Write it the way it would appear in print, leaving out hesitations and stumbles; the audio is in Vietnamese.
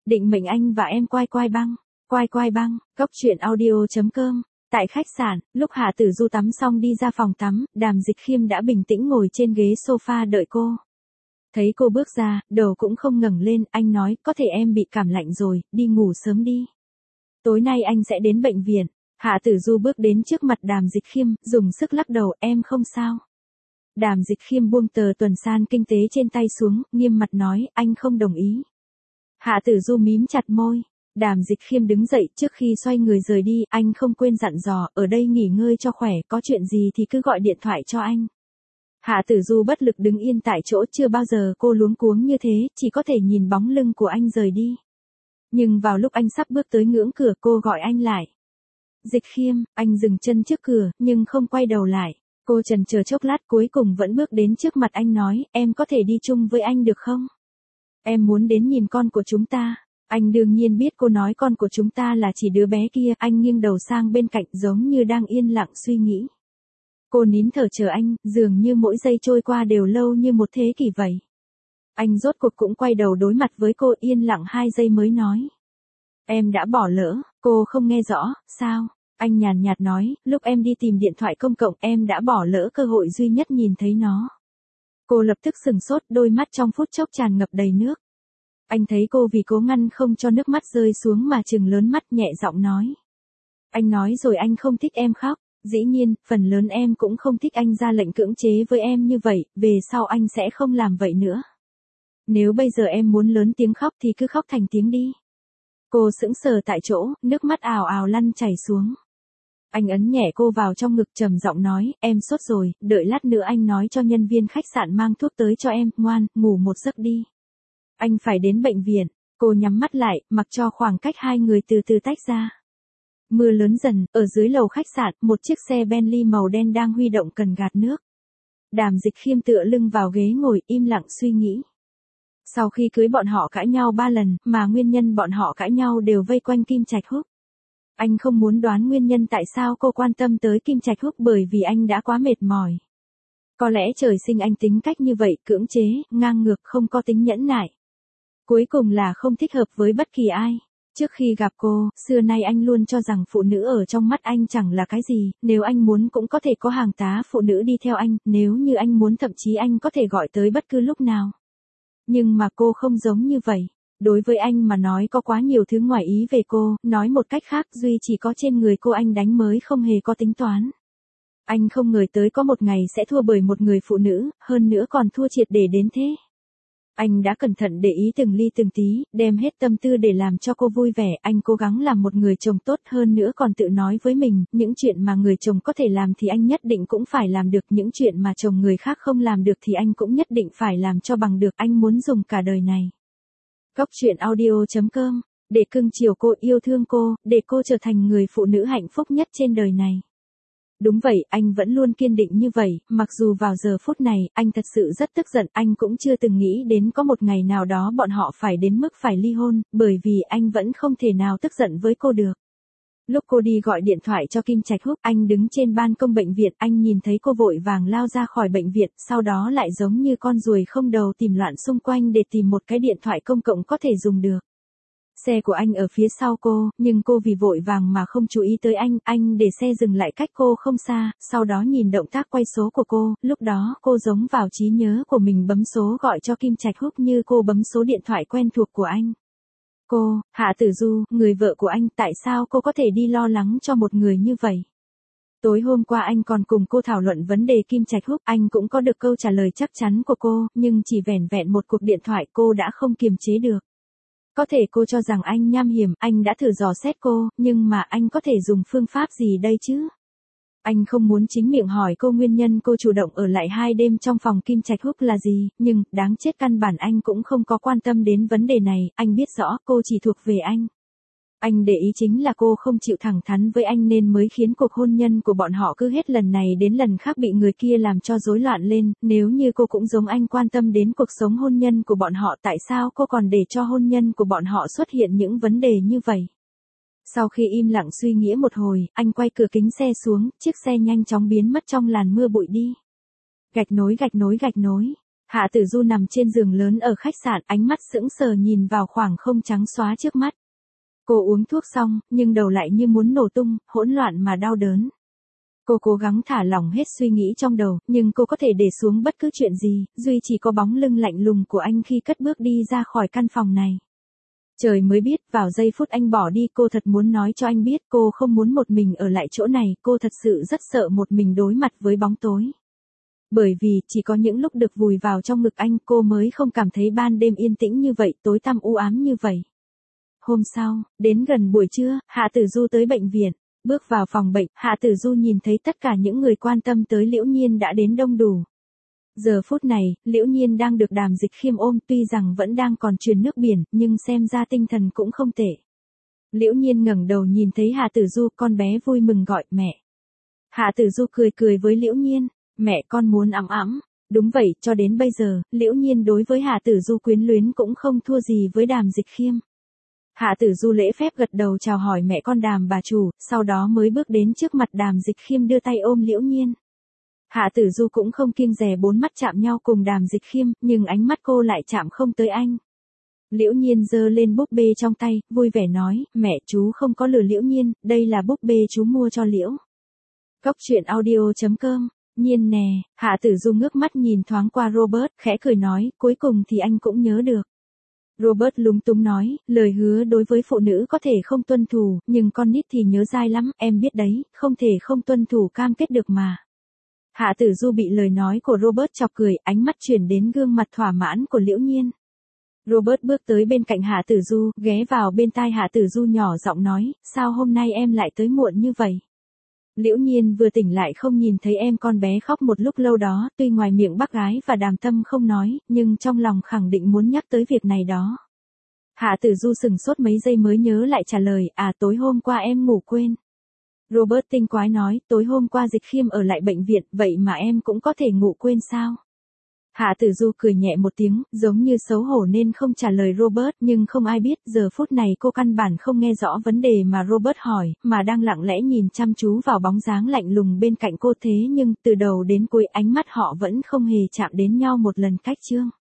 định mệnh anh và em quai quai băng, góc truyện audio.com. Tại khách sạn, lúc Hạ Tử Du tắm xong đi ra phòng tắm, Đàm Dịch Khiêm đã bình tĩnh ngồi trên ghế sofa đợi cô. Thấy cô bước ra, đầu cũng không ngẩng lên, anh nói, có thể em bị cảm lạnh rồi, đi ngủ sớm đi. Tối nay anh sẽ đến bệnh viện. Hạ Tử Du bước đến trước mặt Đàm Dịch Khiêm, dùng sức lắc đầu, em không sao. Đàm Dịch Khiêm buông tờ tuần san kinh tế trên tay xuống, nghiêm mặt nói, anh không đồng ý. Hạ Tử Du mím chặt môi. Đàm Dịch Khiêm đứng dậy, trước khi xoay người rời đi, anh không quên dặn dò, ở đây nghỉ ngơi cho khỏe, có chuyện gì thì cứ gọi điện thoại cho anh. Hạ Tử Du bất lực đứng yên tại chỗ, chưa bao giờ cô luống cuống như thế, chỉ có thể nhìn bóng lưng của anh rời đi. Nhưng vào lúc anh sắp bước tới ngưỡng cửa, cô gọi anh lại. Dịch Khiêm, anh dừng chân trước cửa, nhưng không quay đầu lại. Cô chần chờ chốc lát, cuối cùng vẫn bước đến trước mặt anh nói, em có thể đi chung với anh được không? Em muốn đến nhìn con của chúng ta. Anh đương nhiên biết cô nói con của chúng ta là chỉ đứa bé kia, anh nghiêng đầu sang bên cạnh giống như đang yên lặng suy nghĩ. Cô nín thở chờ anh, dường như mỗi giây trôi qua đều lâu như một thế kỷ vậy. Anh rốt cuộc cũng quay đầu đối mặt với cô, yên lặng 2 giây mới nói. Em đã bỏ lỡ. Cô không nghe rõ, sao? Anh nhàn nhạt nói, lúc em đi tìm điện thoại công cộng em đã bỏ lỡ cơ hội duy nhất nhìn thấy nó. Cô lập tức sừng sốt, đôi mắt trong phút chốc tràn ngập đầy nước. Anh thấy cô vì cố ngăn không cho nước mắt rơi xuống mà trừng lớn mắt, nhẹ giọng nói. Anh nói rồi anh không thích em khóc. Dĩ nhiên, phần lớn em cũng không thích anh ra lệnh cưỡng chế với em như vậy, về sau anh sẽ không làm vậy nữa. Nếu bây giờ em muốn lớn tiếng khóc thì cứ khóc thành tiếng đi. Cô sững sờ tại chỗ, nước mắt ào ào lăn chảy xuống. Anh ấn nhẹ cô vào trong ngực, trầm giọng nói, em sốt rồi, đợi lát nữa anh nói cho nhân viên khách sạn mang thuốc tới cho em, ngoan, ngủ một giấc đi. Anh phải đến bệnh viện. Cô nhắm mắt lại, mặc cho khoảng cách hai người từ từ tách ra. Mưa lớn dần, ở dưới lầu khách sạn, một chiếc xe Bentley màu đen đang huy động cần gạt nước. Đàm Dịch Khiêm tựa lưng vào ghế ngồi, im lặng suy nghĩ. Sau khi cưới bọn họ cãi nhau 3 lần, mà nguyên nhân bọn họ cãi nhau đều vây quanh Kim Trạch Húc. Anh không muốn đoán nguyên nhân tại sao cô quan tâm tới Kim Trạch Húc, bởi vì anh đã quá mệt mỏi. Có lẽ trời sinh anh tính cách như vậy, cưỡng chế, ngang ngược, không có tính nhẫn nại. Cuối cùng là không thích hợp với bất kỳ ai. Trước khi gặp cô, xưa nay anh luôn cho rằng phụ nữ ở trong mắt anh chẳng là cái gì, nếu anh muốn cũng có thể có hàng tá phụ nữ đi theo anh, nếu như anh muốn thậm chí anh có thể gọi tới bất cứ lúc nào. Nhưng mà cô không giống như vậy. Đối với anh mà nói có quá nhiều thứ ngoài ý về cô, nói một cách khác, duy chỉ có trên người cô anh đánh mới không hề có tính toán. Anh không ngờ tới có một ngày sẽ thua bởi một người phụ nữ, hơn nữa còn thua triệt để đến thế. Anh đã cẩn thận để ý từng ly từng tí, đem hết tâm tư để làm cho cô vui vẻ, anh cố gắng làm một người chồng tốt, hơn nữa còn tự nói với mình, những chuyện mà người chồng có thể làm thì anh nhất định cũng phải làm được, những chuyện mà chồng người khác không làm được thì anh cũng nhất định phải làm cho bằng được, anh muốn dùng cả đời này. Góc truyện audio.com, để cưng chiều cô, yêu thương cô, để cô trở thành người phụ nữ hạnh phúc nhất trên đời này. Đúng vậy, anh vẫn luôn kiên định như vậy, mặc dù vào giờ phút này, anh thật sự rất tức giận, anh cũng chưa từng nghĩ đến có một ngày nào đó bọn họ phải đến mức phải ly hôn, bởi vì anh vẫn không thể nào tức giận với cô được. Lúc cô đi gọi điện thoại cho Kim Trạch Húc, anh đứng trên ban công bệnh viện, anh nhìn thấy cô vội vàng lao ra khỏi bệnh viện, sau đó lại giống như con ruồi không đầu tìm loạn xung quanh để tìm một cái điện thoại công cộng có thể dùng được. Xe của anh ở phía sau cô, nhưng cô vì vội vàng mà không chú ý tới anh để xe dừng lại cách cô không xa, sau đó nhìn động tác quay số của cô, lúc đó cô giống vào trí nhớ của mình bấm số gọi cho Kim Trạch Húc như cô bấm số điện thoại quen thuộc của anh. Cô, Hạ Tử Du, người vợ của anh, tại sao cô có thể đi lo lắng cho một người như vậy? Tối hôm qua anh còn cùng cô thảo luận vấn đề Kim Trạch Húc, anh cũng có được câu trả lời chắc chắn của cô, nhưng chỉ vẻn vẹn một cuộc điện thoại cô đã không kiềm chế được. Có thể cô cho rằng anh nham hiểm, anh đã thử dò xét cô, nhưng mà anh có thể dùng phương pháp gì đây chứ? Anh không muốn chính miệng hỏi cô nguyên nhân cô chủ động ở lại 2 đêm trong phòng Kim Trạch Húc là gì, nhưng, đáng chết, căn bản anh cũng không có quan tâm đến vấn đề này, anh biết rõ cô chỉ thuộc về anh. Anh để ý chính là cô không chịu thẳng thắn với anh nên mới khiến cuộc hôn nhân của bọn họ cứ hết lần này đến lần khác bị người kia làm cho rối loạn lên, nếu như cô cũng giống anh quan tâm đến cuộc sống hôn nhân của bọn họ, tại sao cô còn để cho hôn nhân của bọn họ xuất hiện những vấn đề như vậy? Sau khi im lặng suy nghĩ một hồi, anh quay cửa kính xe xuống, chiếc xe nhanh chóng biến mất trong làn mưa bụi đi. Gạch nối. Hạ Tử Du nằm trên giường lớn ở khách sạn, ánh mắt sững sờ nhìn vào khoảng không trắng xóa trước mắt. Cô uống thuốc xong, nhưng đầu lại như muốn nổ tung, hỗn loạn mà đau đớn. Cô cố gắng thả lỏng hết suy nghĩ trong đầu, nhưng cô có thể để xuống bất cứ chuyện gì, duy chỉ có bóng lưng lạnh lùng của anh khi cất bước đi ra khỏi căn phòng này. Trời mới biết, vào giây phút anh bỏ đi cô thật muốn nói cho anh biết cô không muốn một mình ở lại chỗ này, cô thật sự rất sợ một mình đối mặt với bóng tối. Bởi vì, chỉ có những lúc được vùi vào trong ngực anh cô mới không cảm thấy ban đêm yên tĩnh như vậy, tối tăm u ám như vậy. Hôm sau, đến gần buổi trưa, Hạ Tử Du tới bệnh viện. Bước vào phòng bệnh, Hạ Tử Du nhìn thấy tất cả những người quan tâm tới Liễu Nhiên đã đến đông đủ. Giờ phút này, Liễu Nhiên đang được Đàm Dịch Khiêm ôm, tuy rằng vẫn đang còn truyền nước biển, nhưng xem ra tinh thần cũng không tệ. Liễu Nhiên ngẩng đầu nhìn thấy Hạ Tử Du, con bé vui mừng gọi mẹ. Hạ Tử Du cười cười với Liễu Nhiên, mẹ con muốn ẵm ẵm. Đúng vậy, cho đến bây giờ, Liễu Nhiên đối với Hạ Tử Du quyến luyến cũng không thua gì với Đàm Dịch Khiêm. Hạ Tử Du lễ phép gật đầu chào hỏi mẹ con Đàm bà chủ, sau đó mới bước đến trước mặt Đàm Dịch Khiêm đưa tay ôm Liễu Nhiên. Hạ Tử Du cũng không kiêng dè bốn mắt chạm nhau cùng Đàm Dịch Khiêm, nhưng ánh mắt cô lại chạm không tới anh. Liễu Nhiên giơ lên búp bê trong tay, vui vẻ nói, mẹ chú không có lừa Liễu Nhiên, đây là búp bê chú mua cho Liễu. Cốc truyện audio.com. Nhiên nè, Hạ Tử Du ngước mắt nhìn thoáng qua Robert, khẽ cười nói, cuối cùng thì anh cũng nhớ được. Robert lúng túng nói, lời hứa đối với phụ nữ có thể không tuân thủ, nhưng con nít thì nhớ dai lắm, em biết đấy, không thể không tuân thủ cam kết được mà. Hạ Tử Du bị lời nói của Robert chọc cười, ánh mắt chuyển đến gương mặt thỏa mãn của Liễu Nhiên. Robert bước tới bên cạnh Hạ Tử Du, ghé vào bên tai Hạ Tử Du nhỏ giọng nói, sao hôm nay em lại tới muộn như vậy? Liễu Nhiên vừa tỉnh lại không nhìn thấy em con bé khóc một lúc lâu đó, tuy ngoài miệng bác gái và Đàm Tâm không nói, nhưng trong lòng khẳng định muốn nhắc tới việc này đó. Hạ Tử Du sừng sốt mấy giây mới nhớ lại trả lời, tối hôm qua em ngủ quên. Robert tinh quái nói, tối hôm qua Dịch Khiêm ở lại bệnh viện, vậy mà em cũng có thể ngủ quên sao? Hạ Tử Du cười nhẹ một tiếng, giống như xấu hổ nên không trả lời Robert, nhưng không ai biết, giờ phút này cô căn bản không nghe rõ vấn đề mà Robert hỏi, mà đang lặng lẽ nhìn chăm chú vào bóng dáng lạnh lùng bên cạnh cô, thế nhưng, từ đầu đến cuối ánh mắt họ vẫn không hề chạm đến nhau một lần cách chương.